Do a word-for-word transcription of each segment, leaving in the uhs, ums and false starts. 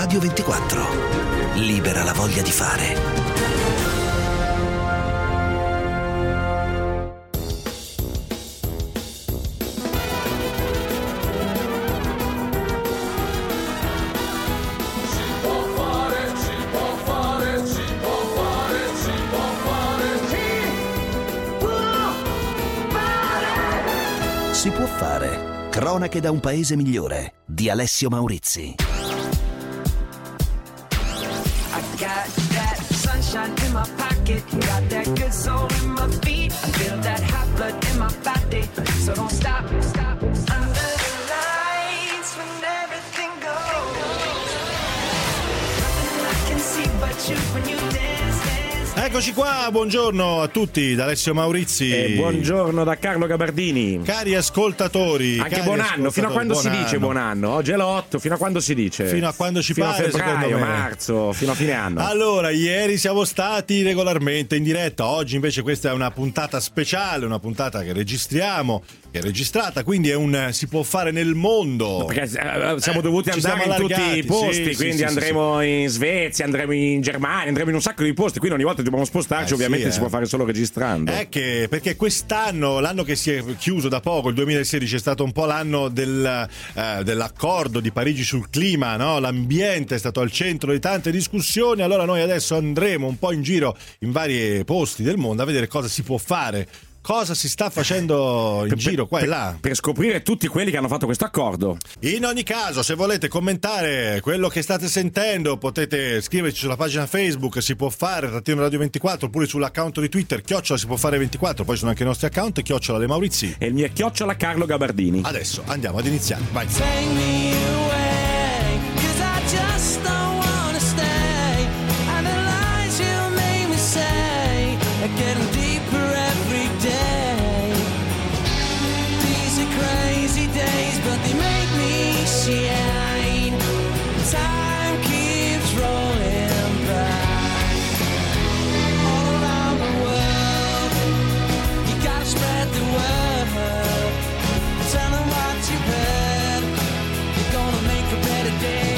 Radio ventiquattro. Libera la voglia di fare. Si può fare. Cronache da un paese migliore di Alessio Maurizi. I got that sunshine in my pocket, got that good soul in my feet. I feel that hot blood in my body, so don't stop, stop. Under the lights when everything goes, nothing I can see but you when you dance, dance. Eccoci qua, buongiorno a tutti da Alessio Maurizi. E buongiorno da Carlo Gabardini. Cari ascoltatori. Anche cari buon anno, fino a quando buon si dice anno. buon anno? Oggi è l'otto, fino a quando si dice? Fino a quando ci fino pare, a febbraio, secondo me. marzo, fino a fine anno. Allora, ieri siamo stati regolarmente in diretta, oggi invece questa è una puntata speciale, una puntata che registriamo, che è registrata, quindi è un si può fare nel mondo. Perché eh, siamo Eh, dovuti ci andare siamo in tutti allargati, i posti, sì, quindi sì, sì, andremo sì, in Svezia, andremo in Germania, andremo in un sacco di posti, quindi ogni volta dobbiamo spostarci, Eh, ovviamente sì, eh. si può fare solo registrando. È che perché quest'anno, l'anno che si è chiuso da poco, il duemilasedici, è stato un po' l'anno del, eh, dell'accordo di Parigi sul clima, no? L'ambiente è stato al centro di tante discussioni, allora noi adesso andremo un po' in giro in vari posti del mondo a vedere cosa si può fare, cosa si sta facendo in Per- giro qua per, e là. per scoprire tutti quelli che hanno fatto questo accordo. In ogni caso, se volete commentare quello che state sentendo, potete scriverci sulla pagina Facebook, si può fare, trattino Radio ventiquattro, oppure sull'account di Twitter, chiocciola si può fare ventiquattro, poi sono anche i nostri account, chiocciola De Maurizi. E il mio è chiocciola Carlo Gabardini. Adesso andiamo ad iniziare, vai. Take me away, 'cause I just don't wanna stay. And the lies you made me say are getting deeper every day. These are crazy days, but they make me shine. Time keeps rolling by. All around the world, you gotta spread the word. Tell them what you heard. You're gonna make a better day.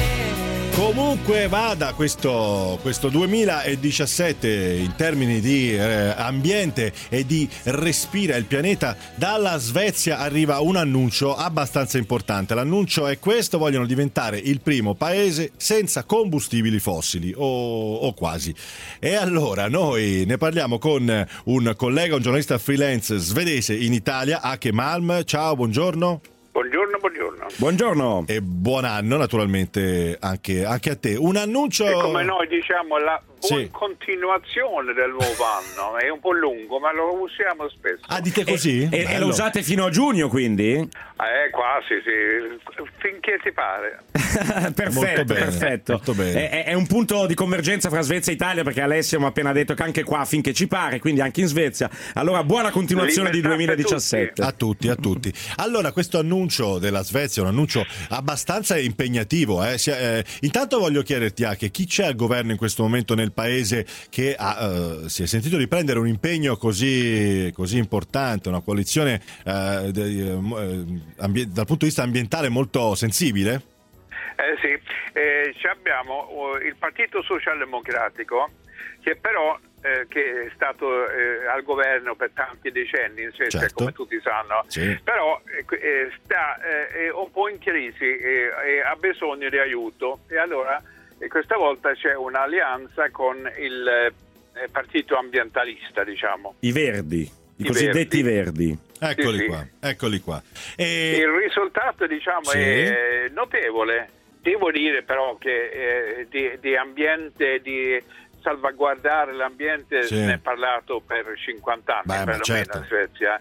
Comunque vada questo, questo duemiladiciassette in termini di eh, ambiente e di respira il pianeta, dalla Svezia arriva un annuncio abbastanza importante. L'annuncio è questo: vogliono diventare il primo paese senza combustibili fossili o, o quasi. E allora noi ne parliamo con un collega, un giornalista freelance svedese in Italia, Ake Malm. Ciao, buongiorno. Buongiorno, buongiorno. Buongiorno. E buon anno naturalmente anche, anche a te. Un annuncio. E come noi diciamo la Sì. continuazione del nuovo anno, è un po' lungo ma lo usiamo spesso. Ah, dite così? E, e Bello. lo usate fino a giugno, quindi? Eh, quasi sì, finché ti pare. Perfetto, Molto bene, perfetto. molto bene. È, è un punto di convergenza fra Svezia e Italia, perché Alessio mi ha appena detto che anche qua finché ci pare, quindi anche in Svezia. Allora buona continuazione di Libertà per duemiladiciassette. A tutti, a tutti. Allora, questo annuncio della Svezia è un annuncio abbastanza impegnativo. Eh? Si- eh, intanto voglio chiederti anche chi c'è al governo in questo momento nel paese che ha, eh, si è sentito di prendere un impegno così, così importante, una coalizione eh, de- eh, ambie- dal punto di vista ambientale molto sensibile? Eh sì, eh, ci abbiamo uh, il Partito Socialdemocratico che però eh, che è stato eh, al governo per tanti decenni in Svezia, Certo. come tutti sanno, Sì. però eh, sta eh, un po' in crisi e eh, ha bisogno di aiuto e allora e questa volta c'è un'alleanza con il eh, partito ambientalista, diciamo. I Verdi, i, I cosiddetti verdi. Eccoli Sì, sì. qua, eccoli qua. E... Il risultato, diciamo, Sì. è notevole. Devo dire però che eh, di, di ambiente, di salvaguardare l'ambiente Sì. se ne è parlato per cinquanta anni, Beh, ma perlomeno certo. in Svezia.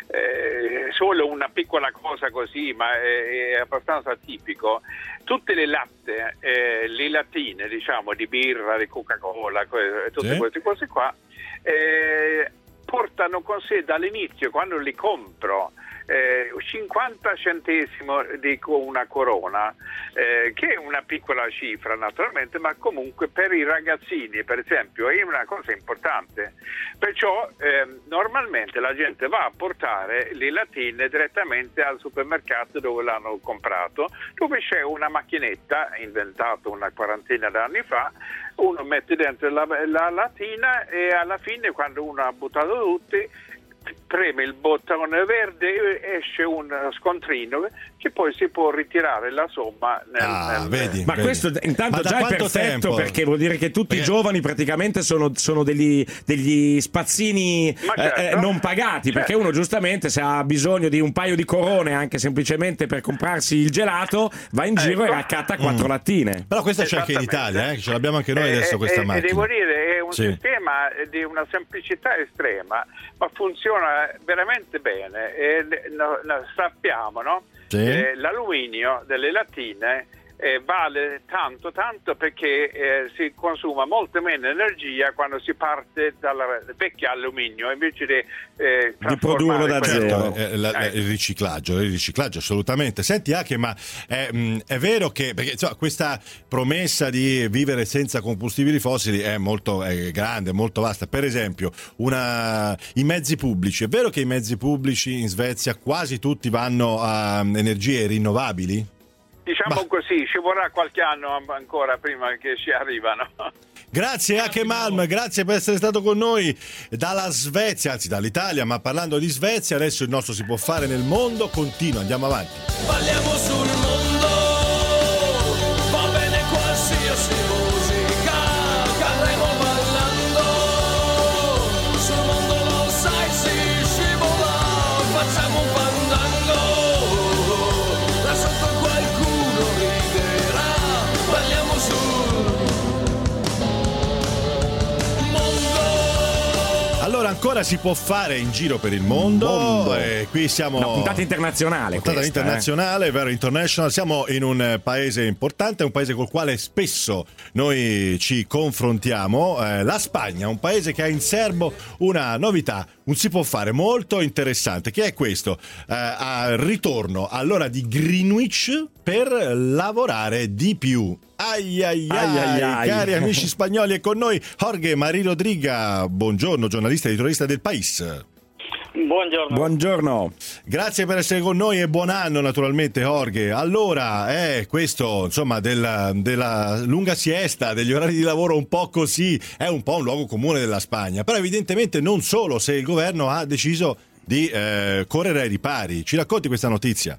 Eh, solo una piccola cosa così, ma è, è abbastanza tipico. Tutte le latte, eh, le lattine, diciamo, di birra, di Coca-Cola, que- tutte Sì. queste cose qua, eh, portano con sé dall'inizio, quando li compro, eh, cinquanta centesimo di una corona, eh, che è una piccola cifra naturalmente, ma comunque per i ragazzini per esempio è una cosa importante. Perciò eh, normalmente la gente va a portare le lattine direttamente al supermercato dove l'hanno comprato, dove c'è una macchinetta inventata una quarantina d'anni fa. Uno mette dentro la, la lattina e alla fine, quando uno ha buttato tutti, preme il bottone verde, esce un scontrino che poi si può ritirare la somma nel, ah, nel... vedi, ma vedi. questo intanto ma già è perfetto tempo? Perché vuol dire che tutti perché... i giovani praticamente sono, sono degli, degli spazzini certo, eh, non pagati, certo. Perché uno giustamente se ha bisogno di un paio di corone anche semplicemente per comprarsi il gelato va in giro ecco. e raccatta quattro mm. lattine. Però questa c'è anche in Italia, eh? Ce l'abbiamo anche noi adesso eh, questa eh, macchina. Devo dire, è un sì. sistema di una semplicità estrema, ma funziona veramente bene. E, no, no, sappiamo, no? Sì. Eh, l'alluminio delle lattine eh, vale tanto tanto perché eh, si consuma molto meno energia quando si parte dalla vecchia alluminio invece di, eh, di produrlo da zero. Eh, la, la, il riciclaggio, il riciclaggio assolutamente. Senti anche, ma è, mh, è vero che perché insomma, questa promessa di vivere senza combustibili fossili è molto è grande, molto vasta. Per esempio, una, i mezzi pubblici. È vero che i mezzi pubblici in Svezia quasi tutti vanno a energie rinnovabili? Diciamo Ma... così, ci vorrà qualche anno ancora prima che ci arrivano. Grazie Ake Malm, grazie per essere stato con noi dalla Svezia, anzi dall'Italia, ma parlando di Svezia, adesso il nostro Si può fare nel mondo continua, andiamo avanti. Parliamo sul mondo, va bene qualsiasi musica, cadremo ballando, sul mondo lo sai si scivola, facciamo un fandango, là sotto qualcuno riderà, parliamo sul mondo. Allora ancora si può fare in giro per il mondo, mondo. E qui siamo Una puntata internazionale puntata questa, internazionale, eh. vero, international. Siamo in un paese importante, un paese col quale spesso noi ci confrontiamo, eh, la Spagna, un paese che ha in serbo una novità, un si può fare molto interessante, che è questo, eh, al ritorno all'ora di Greenwich per lavorare di più. Ai ai ai, ai, ai, ai. Cari amici spagnoli, è con noi Jorge Marí Rodríguez, buongiorno, giornalista e editorialista del País. Buongiorno. Buongiorno. Grazie per essere con noi e buon anno naturalmente Jorge. Allora, è questo insomma della, della lunga siesta, degli orari di lavoro un po' così, è un po' un luogo comune della Spagna, però evidentemente non solo se il governo ha deciso di eh, correre ai ripari. Ci racconti questa notizia?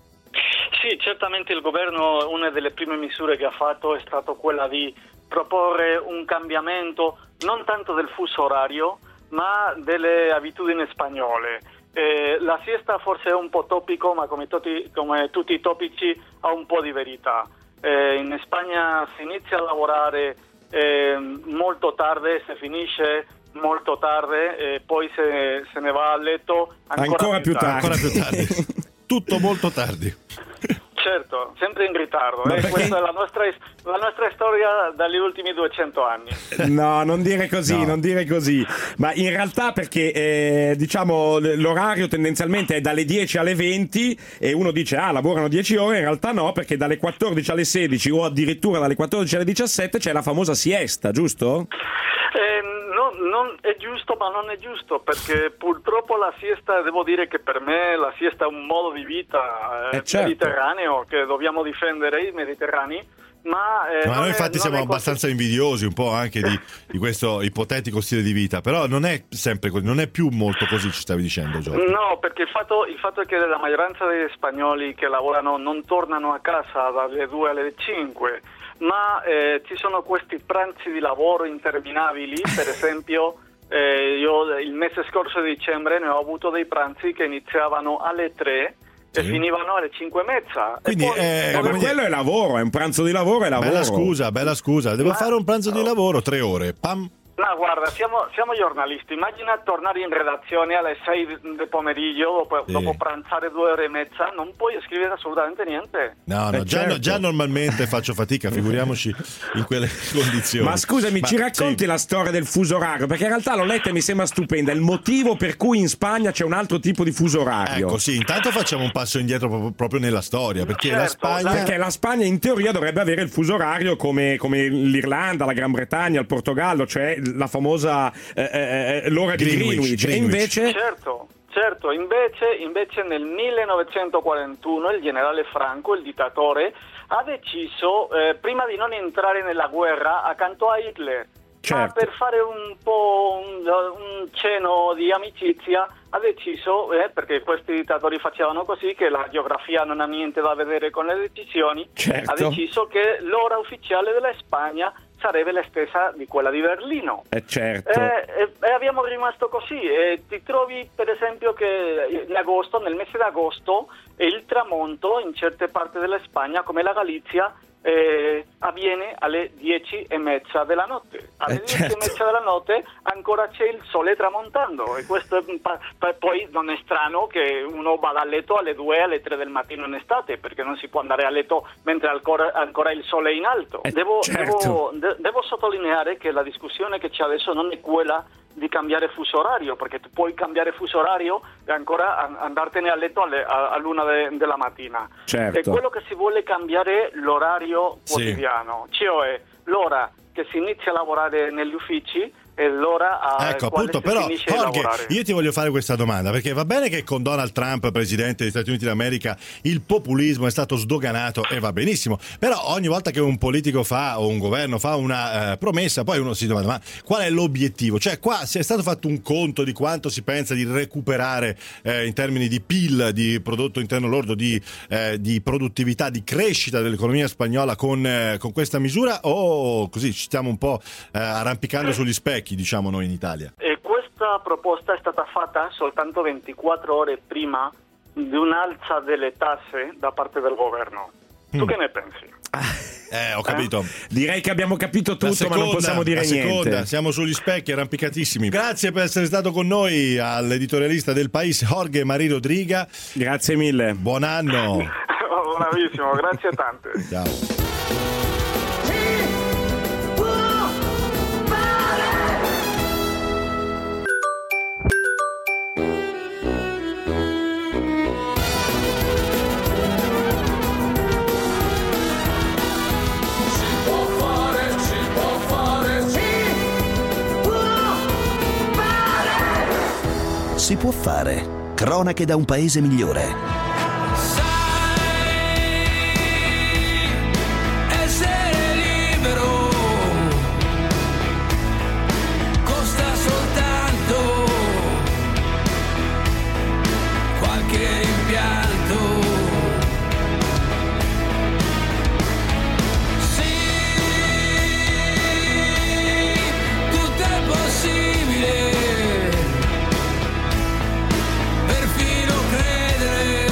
Sì, certamente il governo, una delle prime misure che ha fatto è stato quella di proporre un cambiamento non tanto del fuso orario, ma delle abitudini spagnole. Eh, la siesta forse è un po' topico, ma come tutti, come tutti i topici ha un po' di verità. Eh, in Spagna si inizia a lavorare eh, molto tardi, si finisce molto tardi e poi se, se ne va a letto ancora, ancora più più tardi. tardi. Ancora più tardi. Tutto molto tardi. Certo, sempre in ritardo. Ma Eh? perché- Questa è la nostra, la nostra storia dagli ultimi duecento anni. No, non dire così, No. non dire così. Ma in realtà perché eh, diciamo l- l'orario tendenzialmente è dalle dieci alle venti e uno dice ah lavorano dieci ore, in realtà no, perché dalle quattordici alle sedici o addirittura dalle quattordici alle diciassette c'è la famosa siesta, giusto? Eh, no, non è giusto, ma non è giusto, perché purtroppo la siesta, devo dire che per me la siesta è un modo di vita eh, Eh, certo. mediterraneo, che dobbiamo difendere i mediterranei, ma, eh, Ma non noi è- infatti non siamo è abbastanza invidiosi un po' anche di, di questo ipotetico stile di vita, però non è sempre così, non è più molto così, ci stavi dicendo Giorgio. No, perché il fatto, il fatto è che la maggioranza degli spagnoli che lavorano non tornano a casa dalle due alle cinque, ma eh, ci sono questi pranzi di lavoro interminabili. Per esempio eh, io il mese scorso di dicembre ne ho avuto dei pranzi che iniziavano alle tre e Sì. finivano alle cinque e mezza. Quindi, e poi, eh, No, ma come dire- quello è lavoro, è un pranzo di lavoro, è lavoro. Bella scusa, bella scusa, devo Ma- fare un pranzo di lavoro, tre ore, pam, No, guarda, siamo, siamo giornalisti. Immagina tornare in redazione alle sei del pomeriggio, dopo, Sì. dopo pranzare due ore e mezza, non puoi scrivere assolutamente niente. No, no, Eh, già, certo. già normalmente faccio fatica, figuriamoci in quelle condizioni. Ma scusami, Ma- ci racconti sì. la storia del fuso orario? Perché in realtà l'ho letta e mi sembra stupenda. Il motivo per cui in Spagna c'è un altro tipo di fuso orario. Ecco, sì, intanto facciamo un passo indietro proprio, proprio nella storia, perché Certo, la Spagna... Perché la Spagna in teoria dovrebbe avere il fuso orario come, come l'Irlanda, la Gran Bretagna, il Portogallo, cioè la famosa eh, eh, l'ora di Greenwich, Greenwich. E Greenwich. invece Certo, certo, invece, invece nel millenovecentoquarantuno il generale Franco, il dittatore, ha deciso, eh, prima di non entrare nella guerra, accanto a Hitler, ma Certo. per fare un po' un, un cenno di amicizia, ha deciso, eh, perché questi dittatori facevano così, che la geografia non ha niente da vedere con le decisioni, Certo. ha deciso che l'ora ufficiale della Spagna sarebbe la stessa di quella di Berlino. eh, certo. Eh, e, e abbiamo rimasto così. E ti trovi per esempio che in agosto, nel mese d'agosto, il tramonto in certe parti della Spagna, come la Galizia, eh, avviene alle dieci e mezza della notte. Alle Eh, dieci certo. e mezza della notte ancora c'è il sole tramontando, e questo è, pa- pa- poi non è strano che uno vada a letto alle due, alle tre del mattino in estate, perché non si può andare a letto mentre ancora, ancora il sole è in alto. Eh, devo, certo. devo, de- devo sottolineare che la discussione che c'è adesso non è quella di cambiare fuso orario, perché tu puoi cambiare fuso orario e ancora an- andartene a letto alle, a, all'una de- della mattina. Certo. E quello che si vuole cambiare è l'orario Sì. quotidiano, cioè l'ora che si inizia a lavorare negli uffici e l'ora a Ecco, quale appunto, si però finisce di Jorge, lavorare. io ti voglio fare questa domanda, perché va bene che con Donald Trump, presidente degli Stati Uniti d'America, il populismo è stato sdoganato e va benissimo, però ogni volta che un politico fa o un governo fa una eh, promessa, poi uno si domanda, ma qual è l'obiettivo? Cioè qua si è stato fatto un conto di quanto si pensa di recuperare eh, in termini di P I L, di prodotto interno lordo, di, eh, di produttività, di crescita dell'economia spagnola con, eh, con questa misura, o così ci stiamo un po' eh, arrampicando sugli specchi, diciamo noi in Italia? E questa proposta è stata fatta soltanto ventiquattro ore prima di un'alza delle tasse da parte del governo. Tu Mm. che ne pensi? Eh, ho capito. Direi che abbiamo capito La tutto, seconda, ma non possiamo dire la seconda, niente. siamo sugli specchi arrampicatissimi. Grazie per essere stato con noi all'editorialista del País, Jorge Marí Rodriga. Grazie mille. Buon anno. Bravissimo, grazie tante. Ciao. Si può fare. Cronache da un paese migliore. Essere libero costa soltanto qualche rimpianto. Sì, tutto è possibile, perfino credere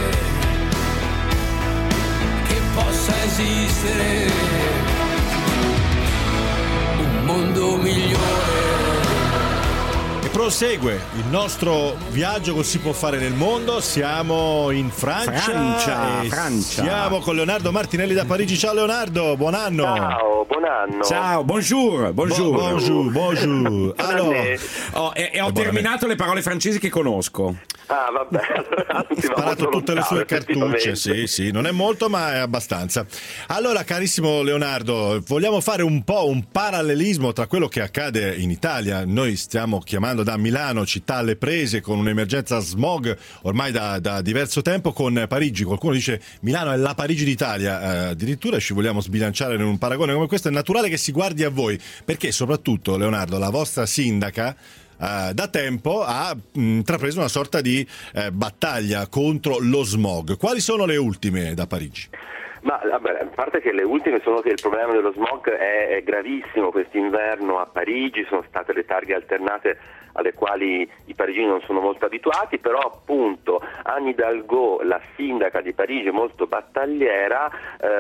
che possa esistere un mondo migliore. E prosegue il nostro viaggio con Si può fare nel mondo. Siamo in Francia. Francia, e Francia. Siamo con Leonardo Martinelli da Parigi. Ciao Leonardo, buon anno. Ciao, buon anno. Ciao, bonjour, bonjour. Bo- bonjour, bonjour. Allora, Oh, e, e ho Buona terminato le parole francesi che conosco. Ah, vabbè. Allora, ha sparato tutte le sue cartucce, sì, sì, non è molto ma è abbastanza. Allora, carissimo Leonardo, vogliamo fare un po' un parallelismo tra quello che accade in Italia. Noi stiamo chiamando da Milano, città alle prese con un'emergenza smog ormai da, da diverso tempo, con Parigi. Qualcuno dice Milano è la Parigi d'Italia, eh, addirittura ci vogliamo sbilanciare in un paragone come questo. È naturale che si guardi a voi, perché soprattutto, Leonardo, la vostra sindaca Uh, da tempo ha mh, intrapreso una sorta di uh, battaglia contro lo smog. Quali sono le ultime da Parigi? Ma vabbè, a parte che le ultime sono che il problema dello smog è, è gravissimo quest'inverno a Parigi, sono state le targhe alternate alle quali i parigini non sono molto abituati, però appunto Anne Hidalgo, la sindaca di Parigi, molto battagliera,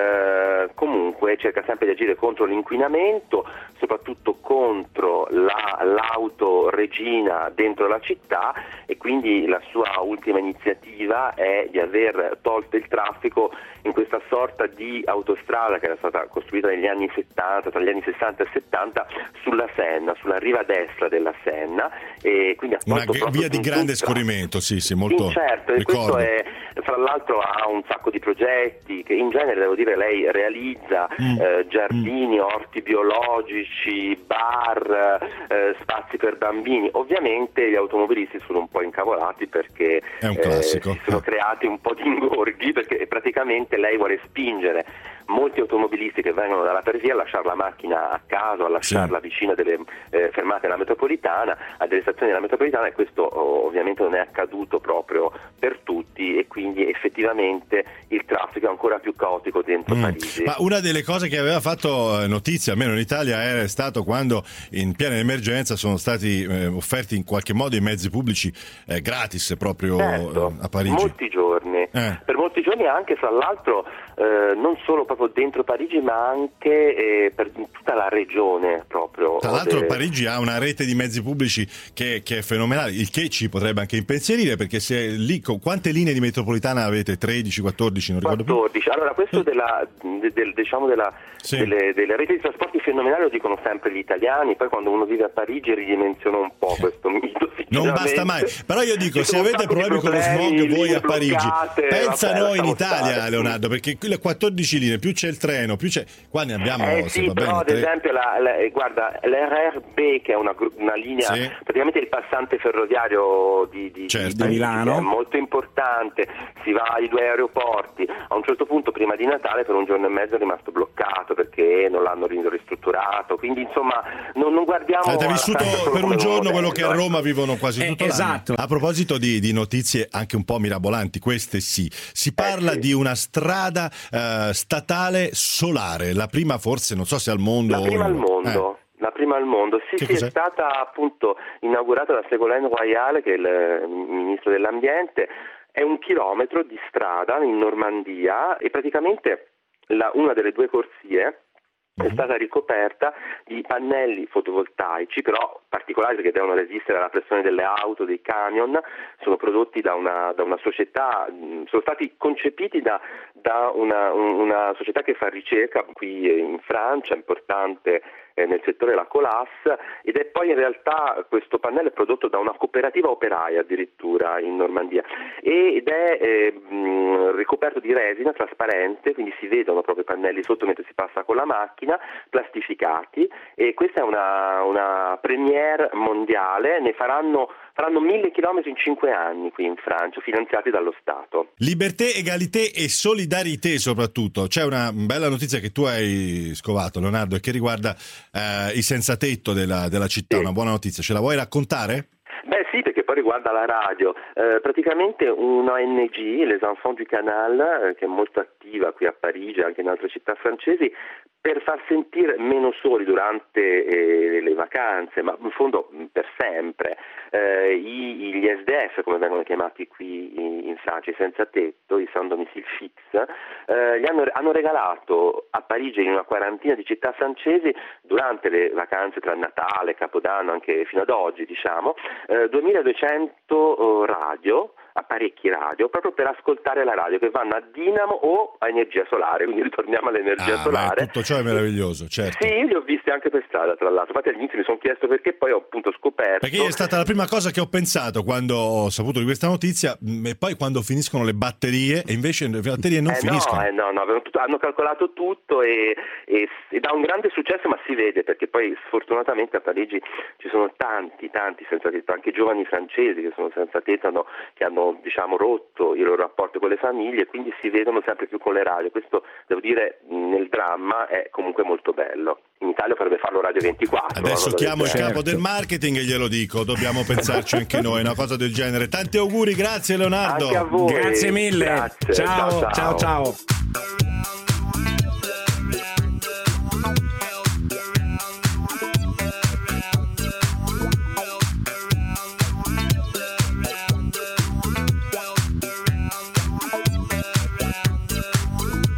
eh, comunque cerca sempre di agire contro l'inquinamento, soprattutto contro la, l'auto regina dentro la città, e quindi la sua ultima iniziativa è di aver tolto il traffico in questa sorta di autostrada che era stata costruita negli anni settanta, tra gli anni sessanta e settanta, sulla Senna, sulla riva destra della Senna, e quindi ha una tolto via di grande scorrimento, sì, sì, molto. sì, certo, e questo è, fra l'altro ha un sacco di progetti che in genere, devo dire, lei realizza, mm. eh, giardini, mm. orti biologici, bar, eh, spazi per bambini. Ovviamente gli automobilisti sono un po' incavolati perché è un classico. Eh, si sono creati un po' di ingorghi, perché praticamente lei vuole spingere molti automobilisti che vengono dalla periferia a lasciare la macchina a casa, a lasciarla sì. vicino a delle eh, fermate della metropolitana, a delle stazioni della metropolitana, e questo oh, ovviamente non è accaduto proprio per tutti, e quindi effettivamente il traffico è ancora più caotico dentro mm. Parigi. Ma una delle cose che aveva fatto notizia, almeno in Italia, era stato quando in piena emergenza sono stati eh, offerti in qualche modo i mezzi pubblici eh, gratis proprio certo, a Parigi. Molti giorni, eh. per molti giorni anche, fra l'altro, eh, non solo proprio dentro Parigi, ma anche eh, per tutta la regione proprio. Tra l'altro de... Parigi ha una rete di mezzi pubblici che, che è fenomenale, il che ci potrebbe anche impensierire, perché se lì, quante linee di metropolitana avete? tredici, quattordici, non ricordo quattordici. Più? Allora, questo della, de, de, diciamo della, sì. delle, delle reti di trasporti fenomenali lo dicono sempre gli italiani, poi quando uno vive a Parigi ridimensiona un po' questo mito. Non basta mai, però io dico, se avete problemi con lo smog voi a Parigi, pensa a noi in Italia, stare. Leonardo, perché qui le quattordici linee, più c'è il treno, più c'è, qua ne abbiamo eh se sì, va però bene, ad tre... esempio la, la, guarda, l'R R B, che è una, una linea, sì. praticamente il passante ferroviario di, di, certo. di, Parigi, di Milano, è molto importante, si va ai due aeroporti. A un certo punto, prima di Natale, per un giorno e mezzo è rimasto bloccato perché non l'hanno ristrutturato, quindi insomma non, non guardiamo. Avete vissuto per un giorno quello che a Roma vivono quasi eh, tutto esatto. l'anno. A proposito di, di notizie anche un po' mirabolanti, queste sì, si parla eh sì. di una strada eh, statale solare, la prima forse, non so se al mondo. La prima o... al mondo. Eh. La prima al mondo, sì, che sì, cos'è? È stata appunto inaugurata da Ségolène Royal, che è il ministro dell'ambiente. È un chilometro di strada in Normandia, e praticamente la, una delle due corsie è stata ricoperta di pannelli fotovoltaici, però particolari perché devono resistere alla pressione delle auto, dei camion. Sono prodotti da una, da una società, sono stati concepiti da, da una, una società che fa ricerca qui in Francia, importante nel settore della Colas, ed è poi in realtà questo pannello è prodotto da una cooperativa operaia addirittura in Normandia, ed è eh, mh, ricoperto di resina trasparente, quindi si vedono proprio i pannelli sotto mentre si passa con la macchina, plastificati, e questa è una, una premiere mondiale. Ne faranno faranno mille chilometri in cinque anni qui in Francia, finanziati dallo Stato. Liberté, egalité e solidarité soprattutto. C'è una bella notizia che tu hai scovato, Leonardo, e che riguarda eh, i senza tetto della, della città, sì. Una buona notizia, ce la vuoi raccontare? Beh sì, perché poi riguarda la radio. Eh, praticamente un'O N G, Les Enfants du Canal, eh, che è molto attiva qui a Parigi e anche in altre città francesi, per far sentire meno soli durante eh, le vacanze, ma in fondo per sempre, eh, i, gli S D F, come vengono chiamati qui in, in Francia, i senza tetto, i sans domicile fixe, eh, gli hanno, hanno regalato a Parigi e in una quarantina di città francesi durante le vacanze tra Natale, Capodanno, anche fino ad oggi, diciamo, eh, duemiladuecento radio, apparecchi radio, proprio per ascoltare la radio, che vanno a dinamo o a energia solare, quindi ritorniamo all'energia ah, solare. Tutto ciò è meraviglioso, certo. Sì, li ho visti anche per strada, tra l'altro. Infatti all'inizio mi sono chiesto perché, poi ho appunto scoperto. Perché è stata la prima cosa che ho pensato quando ho saputo di questa notizia, e poi quando finiscono le batterie, e invece le batterie non eh finiscono. No, eh no, no, hanno calcolato tutto e, e, ed ha un grande successo, ma si vede, perché poi sfortunatamente a Parigi ci sono tanti, tanti senza tetto, anche giovani francesi che sono senza tetto, hanno, che hanno, diciamo, rotto i loro rapporti con le famiglie, quindi si vedono sempre più con le radio. Questo, devo dire, nel dramma è comunque molto bello. In Italia potrebbe farlo Radio ventiquattro. Adesso chiamo il certo. capo del marketing e glielo dico, dobbiamo pensarci anche noi, una cosa del genere. Tanti auguri, grazie Leonardo. Anche a voi. Grazie mille. Grazie. ciao, ciao. ciao. ciao. Around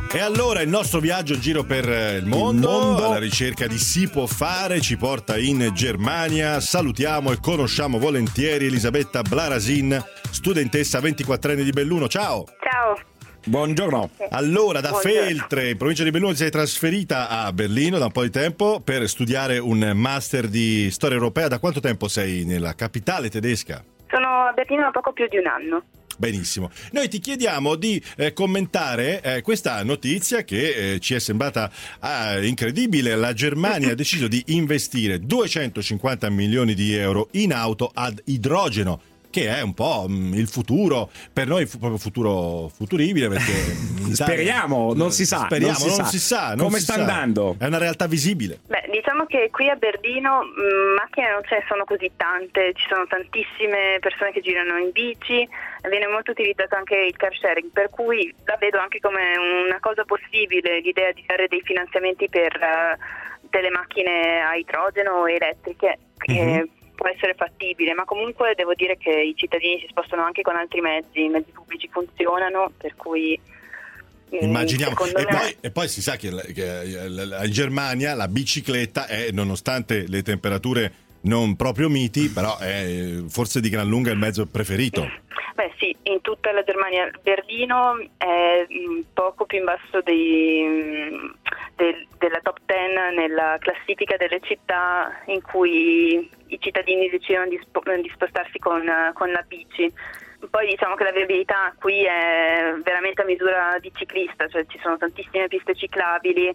E allora il nostro viaggio in giro per il mondo, il mondo alla ricerca di Si può fare ci porta in Germania. Salutiamo e conosciamo volentieri Elisabetta Blarasin, studentessa ventiquattrenne di Belluno. Ciao! Ciao! Buongiorno. Allora, da Buongiorno. Feltre, in provincia di Belluno, ti sei trasferita a Berlino da un po' di tempo per studiare un master di storia europea. Da quanto tempo sei nella capitale tedesca? Sono a Berlino da poco più di un anno. Benissimo. Noi ti chiediamo di eh, commentare eh, questa notizia che eh, ci è sembrata ah, incredibile. La Germania ha deciso di investire duecentocinquanta milioni di euro in auto ad idrogeno, che è un po' mh, il futuro, per noi fu proprio futuro futuribile, perché in Italia- Speriamo, non si sa. Speriamo, non si non sa. si sa, non Come si sta sa. andando? È una realtà visibile. Beh, diciamo che qui a Berlino mh, macchine non ce ne sono così tante, ci sono tantissime persone che girano in bici, viene molto utilizzato anche il car sharing, per cui la vedo anche come una cosa possibile l'idea di fare dei finanziamenti per uh, delle macchine a idrogeno o elettriche, che Mhm. può essere fattibile, ma comunque devo dire che i cittadini si spostano anche con altri mezzi, i mezzi pubblici funzionano, per cui mh, Immaginiamo. secondo E me- poi, e poi si sa che, la- che la- in Germania la bicicletta è, nonostante le temperature non proprio miti, però è forse di gran lunga il mezzo preferito. Beh sì, in tutta la Germania. Berlino è mh, poco più in basso dei, mh, del- della top dieci nella classifica delle città in cui i cittadini decidono di, spo- di spostarsi con, con la bici. Poi diciamo che la viabilità qui è veramente a misura di ciclista, cioè ci sono tantissime piste ciclabili,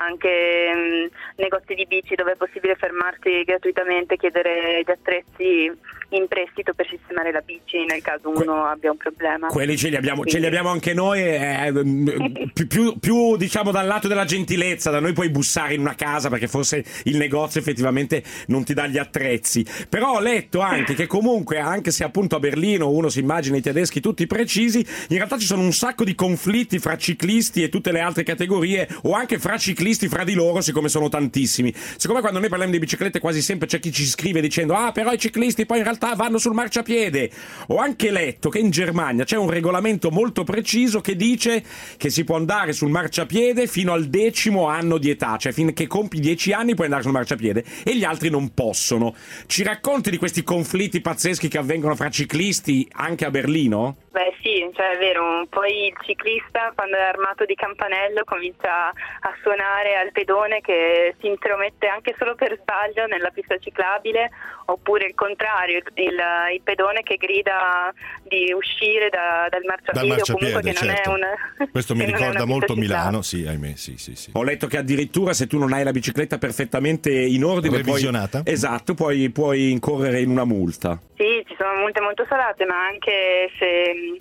anche mh, negozi di bici dove è possibile fermarsi gratuitamente, chiedere gli attrezzi in prestito per sistemare la bici nel caso uno Que- abbia un problema. Quelli ce li abbiamo, ce li Quindi- abbiamo anche noi, eh, mh, più, più, più diciamo dal lato della gentilezza. Da noi puoi bussare in una casa perché forse il negozio effettivamente non ti dà gli attrezzi. Però ho letto anche che comunque, anche se appunto a Berlino uno si immagina i tedeschi tutti precisi, in realtà ci sono un sacco di conflitti fra ciclisti e tutte le altre categorie, o anche fra ciclisti fra di loro, siccome sono tantissimi. Siccome quando noi parliamo di biciclette quasi sempre c'è chi ci scrive dicendo ah però i ciclisti poi in realtà vanno sul marciapiede. Ho anche letto che in Germania c'è un regolamento molto preciso che dice che si può andare sul marciapiede fino al decimo anno di età, cioè finché compi dieci anni puoi andare sul marciapiede e gli altri non possono. Ci racconti di questi conflitti pazzeschi che avvengono fra ciclisti anche a Berlino? Beh sì, cioè è vero, poi il ciclista quando è armato di campanello comincia a suonare al pedone che si intromette anche solo per sbaglio nella pista ciclabile, oppure il contrario, il, il pedone che grida di uscire da, dal marciapiede, Dal o comunque marciapiede, che non certo. è una Questo mi che non è ricorda una molto pista Milano, ciclabile. sì, ahimè, sì, sì, sì. Ho letto che addirittura se tu non hai la bicicletta perfettamente in ordine, Revisionata. Puoi, esatto, puoi, puoi incorrere in una multa. Sì, ci sono multe molto salate, ma anche se,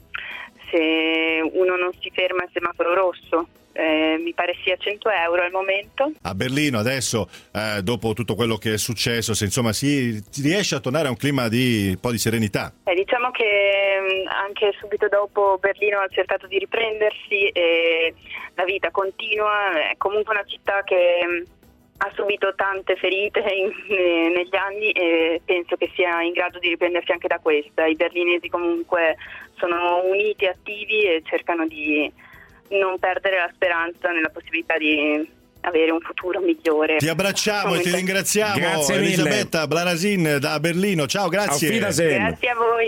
se uno non si ferma al semaforo rosso, eh, mi pare sia cento euro al momento. A Berlino adesso, eh, dopo tutto quello che è successo, se insomma si, si riesce a tornare a un clima di un po' di serenità. Eh, diciamo che mh, anche subito dopo Berlino ha cercato di riprendersi e la vita continua, è comunque una città che mh, ha subito tante ferite in- eh, negli anni e penso che sia in grado di riprendersi anche da questa. I berlinesi comunque sono uniti, attivi e cercano di non perdere la speranza nella possibilità di avere un futuro migliore. Ti abbracciamo e ti Comunque, ringraziamo. Grazie mille. Elisabetta Blarasin da Berlino. Ciao, grazie. Auf Wiedersehen. Grazie a voi.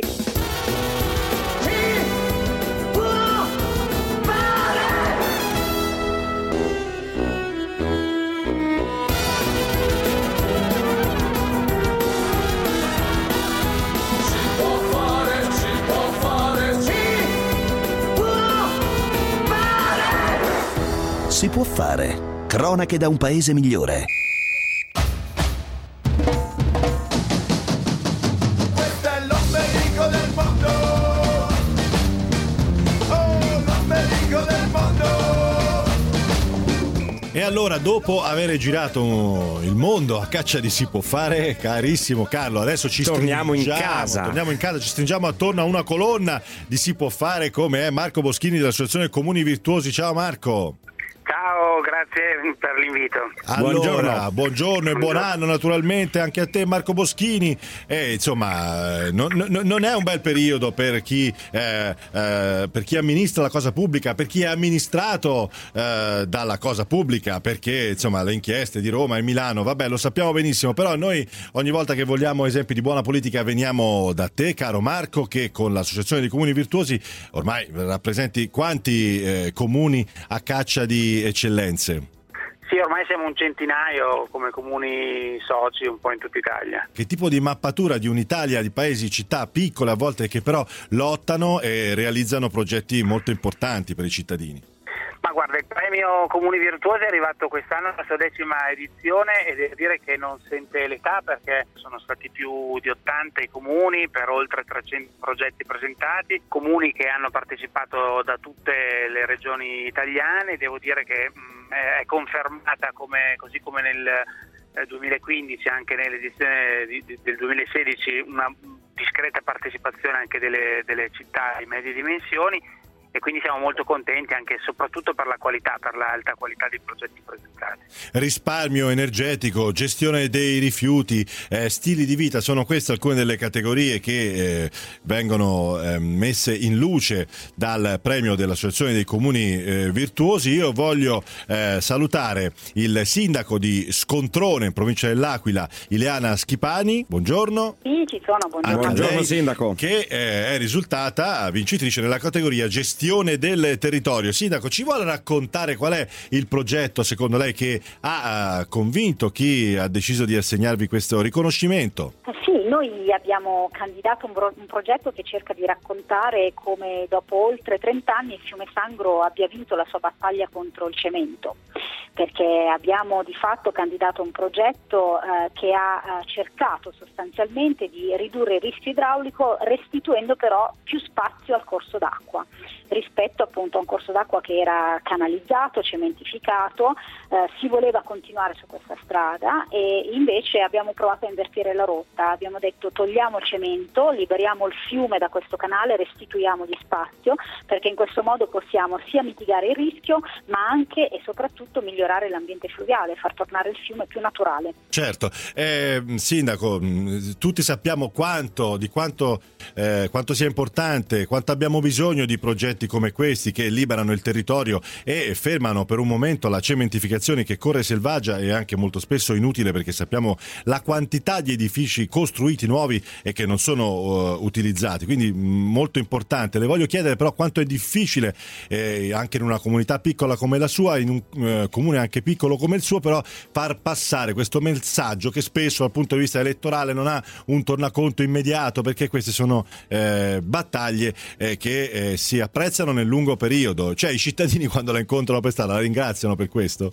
Si può fare. Cronache da un paese migliore. Questo è l'ombelico del mondo. Oh, l'ombelico del mondo. E allora, dopo aver girato il mondo a caccia di Si può fare, carissimo Carlo, adesso ci Torniamo in stringiamo, casa. Torniamo in casa, ci stringiamo attorno a una colonna di Si può fare, come è Marco Boschini dell'Associazione Comuni Virtuosi. Ciao Marco. Ciao, grazie per l'invito. Allora, Buongiorno. buongiorno e buon anno naturalmente anche a te Marco Boschini. E insomma, non, non- non è un bel periodo per chi, eh, eh, per chi amministra la cosa pubblica, per chi è amministrato eh, dalla cosa pubblica, perché insomma le inchieste di Roma e Milano, vabbè, lo sappiamo benissimo, però noi ogni volta che vogliamo esempi di buona politica veniamo da te, caro Marco, che con l'Associazione dei Comuni Virtuosi ormai rappresenti quanti eh, comuni a caccia di eccellenze. Sì, ormai siamo un centinaio come comuni soci un po' in tutta Italia. Che tipo di mappatura di un'Italia di paesi, città piccole a volte che però lottano e realizzano progetti molto importanti per i cittadini? Ma guarda, il premio Comuni Virtuosi è arrivato quest'anno alla sua decima edizione e devo dire che non sente l'età, perché sono stati più di ottanta i comuni per oltre trecento progetti presentati, comuni che hanno partecipato da tutte le regioni italiane. Devo dire che mh, è confermata, come, così come nel eh, duemilaquindici, anche nell'edizione di, di, del duemilasedici, una discreta partecipazione anche delle, delle città di medie dimensioni. E quindi siamo molto contenti anche e soprattutto per la qualità, per l'alta qualità dei progetti presentati. Risparmio energetico, gestione dei rifiuti, eh, stili di vita, sono queste alcune delle categorie che eh, vengono eh, messe in luce dal premio dell'Associazione dei Comuni eh, Virtuosi. Io voglio eh, salutare il sindaco di Scontrone, in provincia dell'Aquila, Ileana Schipani. Buongiorno. Sì, ci sono, buongiorno. Anche a Buongiorno, lei, sindaco. che eh, è risultata vincitrice nella categoria gestione del territorio. Sindaco, ci vuole raccontare qual è il progetto secondo lei che ha uh, convinto chi ha deciso di assegnarvi questo riconoscimento? Sì, noi abbiamo candidato un, bro- un progetto che cerca di raccontare come dopo oltre trenta anni il fiume Sangro abbia vinto la sua battaglia contro il cemento, perché abbiamo di fatto candidato un progetto eh, che ha eh, cercato sostanzialmente di ridurre il rischio idraulico, restituendo però più spazio al corso d'acqua rispetto appunto a un corso d'acqua che era canalizzato, cementificato. Eh, si voleva continuare su questa strada e invece abbiamo provato a invertire la rotta. Abbiamo detto: togliamo il cemento, liberiamo il fiume da questo canale, restituiamogli spazio, perché in questo modo possiamo sia mitigare il rischio ma anche e soprattutto migliorare l'ambiente fluviale, far tornare il fiume più naturale. Certo, eh, sindaco, mh, tutti sappiamo quanto di quanto, eh, quanto sia importante, quanto abbiamo bisogno di progetti come questi che liberano il territorio e fermano per un momento la cementificazione che corre selvaggia e anche molto spesso inutile, perché sappiamo la quantità di edifici costruiti nuovi e che non sono uh, utilizzati, quindi mh, molto importante. Le voglio chiedere però quanto è difficile eh, anche in una comunità piccola come la sua, in un uh, comune anche piccolo come il suo, però far passare questo messaggio che spesso dal punto di vista elettorale non ha un tornaconto immediato, perché queste sono eh, battaglie eh, che eh, si apprezzano nel lungo periodo. Cioè i cittadini quando la incontrano per strada la ringraziano per questo?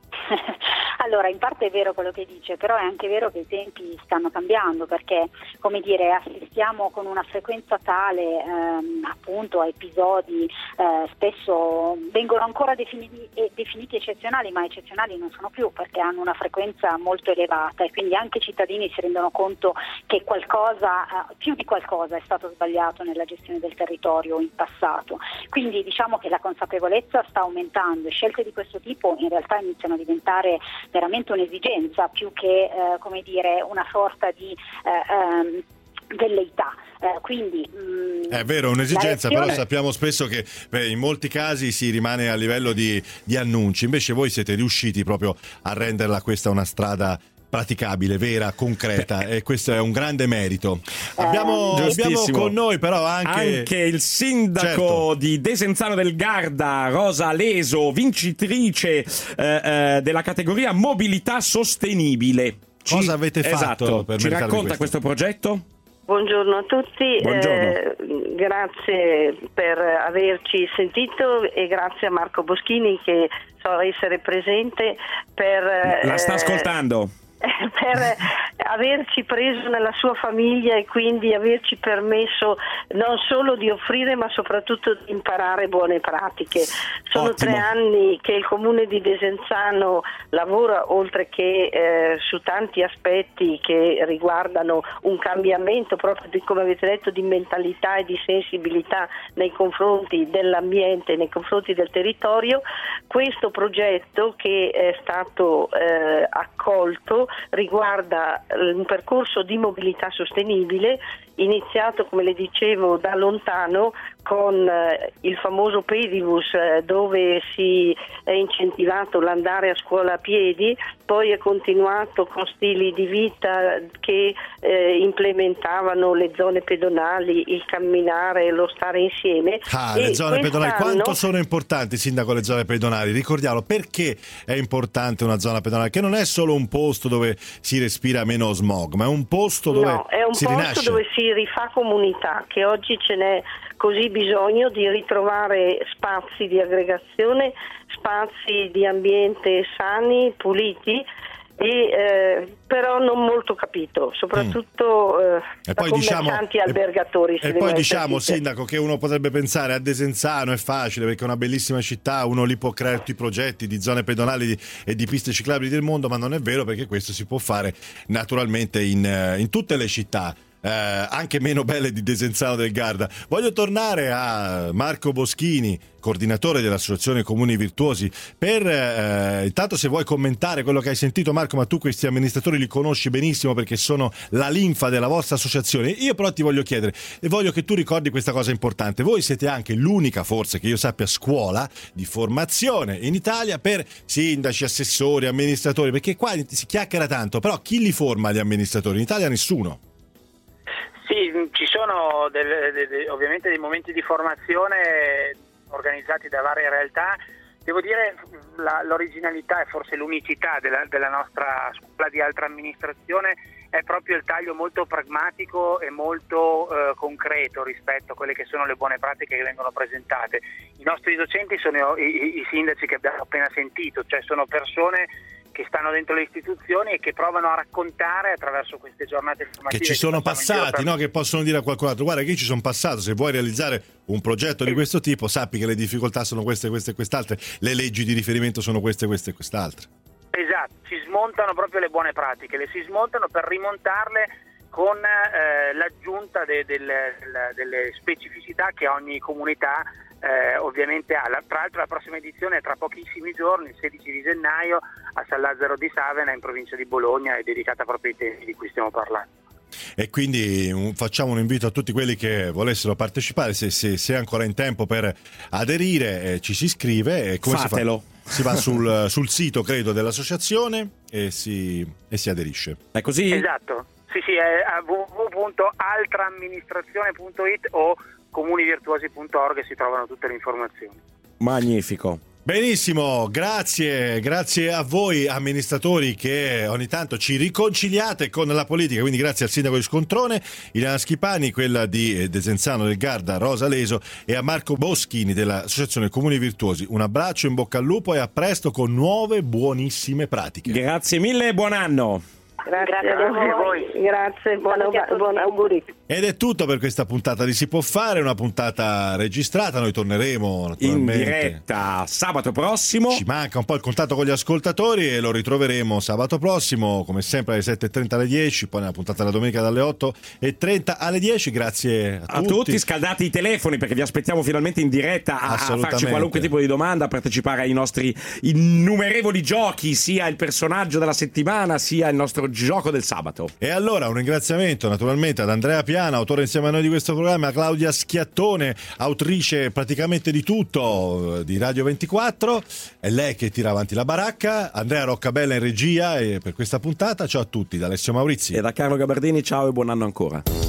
Allora, in parte è vero quello che dice, però è anche vero che i tempi stanno cambiando, perché, come dire, assistiamo con una frequenza tale ehm, appunto a episodi eh, spesso vengono ancora definiti, eh, definiti eccezionali, ma eccezionali non sono più, perché hanno una frequenza molto elevata e quindi anche i cittadini si rendono conto che qualcosa, eh, più di qualcosa è stato sbagliato nella gestione del territorio in passato. Quindi diciamo che la consapevolezza sta aumentando e scelte di questo tipo in realtà iniziano a diventare veramente un'esigenza più che eh, come dire una sorta di eh, ehm, velleità. Eh, quindi mh, è vero, un'esigenza, lezione... però sappiamo spesso che beh, in molti casi si rimane a livello di, di annunci, invece voi siete riusciti proprio a renderla questa una strada praticabile, vera, concreta, e questo è un grande merito. Abbiamo, Eh, abbiamo con noi però anche, anche il sindaco certo. di Desenzano del Garda, Rosa Leso, vincitrice eh, eh, della categoria mobilità sostenibile. Ci, Cosa avete fatto esatto, per ci meritarvi racconta questo? questo progetto? Buongiorno a tutti, Buongiorno. Eh, grazie per averci sentito e grazie a Marco Boschini che so essere presente per... La sta eh, ascoltando. per averci preso nella sua famiglia e quindi averci permesso non solo di offrire ma soprattutto di imparare buone pratiche. Sono Ottimo. tre anni che il comune di Desenzano lavora, oltre che eh, su tanti aspetti che riguardano un cambiamento proprio di, come avete detto, di mentalità e di sensibilità nei confronti dell'ambiente, nei confronti del territorio. Questo progetto che è stato eh, accolto riguarda un percorso di mobilità sostenibile iniziato, come le dicevo, da lontano con eh, il famoso pedibus eh, dove si è incentivato l'andare a scuola a piedi, poi è continuato con stili di vita che eh, implementavano le zone pedonali, il camminare, lo stare insieme. Ah, e le zone pedonali, quanto quest'anno- sono importanti, sindaco, le zone pedonali? Ricordiamolo, perché è importante una zona pedonale? Che non è solo un posto dove si respira meno smog, ma è un posto dove No, è un si posto rinasce. dove si rifà comunità, che oggi ce n'è così bisogno di ritrovare spazi di aggregazione, spazi di ambiente sani, puliti, e eh, però non molto capito, soprattutto eh, E da poi diciamo, commercianti e e- albergatori. si e devono poi essere diciamo, sinceri. sindaco, che uno potrebbe pensare a Desenzano è facile perché è una bellissima città, uno lì può creare tutti i progetti di zone pedonali di- e di piste ciclabili del mondo, ma non è vero, perché questo si può fare naturalmente in, eh, in tutte le città. Eh, anche meno belle di Desenzano del Garda. Voglio tornare a Marco Boschini, coordinatore dell'Associazione Comuni Virtuosi, per eh, intanto, se vuoi commentare quello che hai sentito, Marco, ma tu questi amministratori li conosci benissimo perché sono la linfa della vostra associazione. Io però ti voglio chiedere e voglio che tu ricordi questa cosa importante: voi siete anche l'unica, forse che io sappia, scuola di formazione in Italia per sindaci, assessori, amministratori, perché qua si chiacchiera tanto, però chi li forma gli amministratori? In Italia nessuno. Sì, ci sono del- de- de- ovviamente dei momenti di formazione organizzati da varie realtà. Devo dire la, l'originalità e forse l'unicità della, della nostra scuola di alta amministrazione è proprio il taglio molto pragmatico e molto eh, concreto rispetto a quelle che sono le buone pratiche che vengono presentate. I nostri docenti sono i, i, i sindaci che abbiamo appena sentito, cioè sono persone che stanno dentro le istituzioni e che provano a raccontare attraverso queste giornate formative. Che ci sono facciamo in giro passati, per- no? Che possono dire a qualcun altro: guarda che io ci sono passato, se vuoi realizzare un progetto di questo tipo sappi che le difficoltà sono queste, queste e quest'altre, le leggi di riferimento sono queste, queste e quest'altre. Esatto, si smontano proprio le buone pratiche, le si smontano per rimontarle con eh, l'aggiunta de- del- del- delle specificità che ogni comunità eh, ovviamente ha. La- tra l'altro la prossima edizione è tra pochissimi giorni, il sedici di gennaio, a San Lazzaro di Savena, in provincia di Bologna, è dedicata proprio ai temi di cui stiamo parlando. E quindi un- facciamo un invito a tutti quelli che volessero partecipare, se, se, se è ancora in tempo per aderire, eh, ci si iscrive. E come Fatelo. Si, fa? Si va sul, sul sito, credo, dell'associazione e si, e si aderisce. È così? Esatto, sì sì, è a w w w punto altraamministrazione punto it o comunivirtuosi punto org si trovano tutte le informazioni. Magnifico. Benissimo, grazie, grazie a voi amministratori che ogni tanto ci riconciliate con la politica, quindi grazie al sindaco di Scontrone, Ilana Schipani, quella di Desenzano del Garda, Rosa Leso, e a Marco Boschini dell'Associazione Comuni Virtuosi. Un abbraccio, in bocca al lupo e a presto con nuove buonissime pratiche. Grazie mille e buon anno. Grazie, Grazie a a voi, voi. grazie, buon, buon auguri. Ed è tutto per questa puntata di Si può fare, una puntata registrata. Noi torneremo In naturalmente diretta sabato prossimo. Ci manca un po' il contatto con gli ascoltatori e lo ritroveremo sabato prossimo, come sempre alle sette e trenta alle dieci, poi nella puntata della domenica dalle otto e trenta alle dieci. Grazie a, A tutti, scaldate i telefoni perché vi aspettiamo finalmente in diretta a, a Assolutamente. farci qualunque tipo di domanda, a partecipare ai nostri innumerevoli giochi, sia il personaggio della settimana sia il nostro gioco del sabato. E allora un ringraziamento naturalmente ad Andrea Piana, autore insieme a noi di questo programma, a Claudia Schiattone, autrice praticamente di tutto di Radio ventiquattro, è lei che tira avanti la baracca, Andrea Roccabella in regia, e per questa puntata ciao a tutti da Alessio Maurizi E da Carlo Gabardini ciao e buon anno ancora.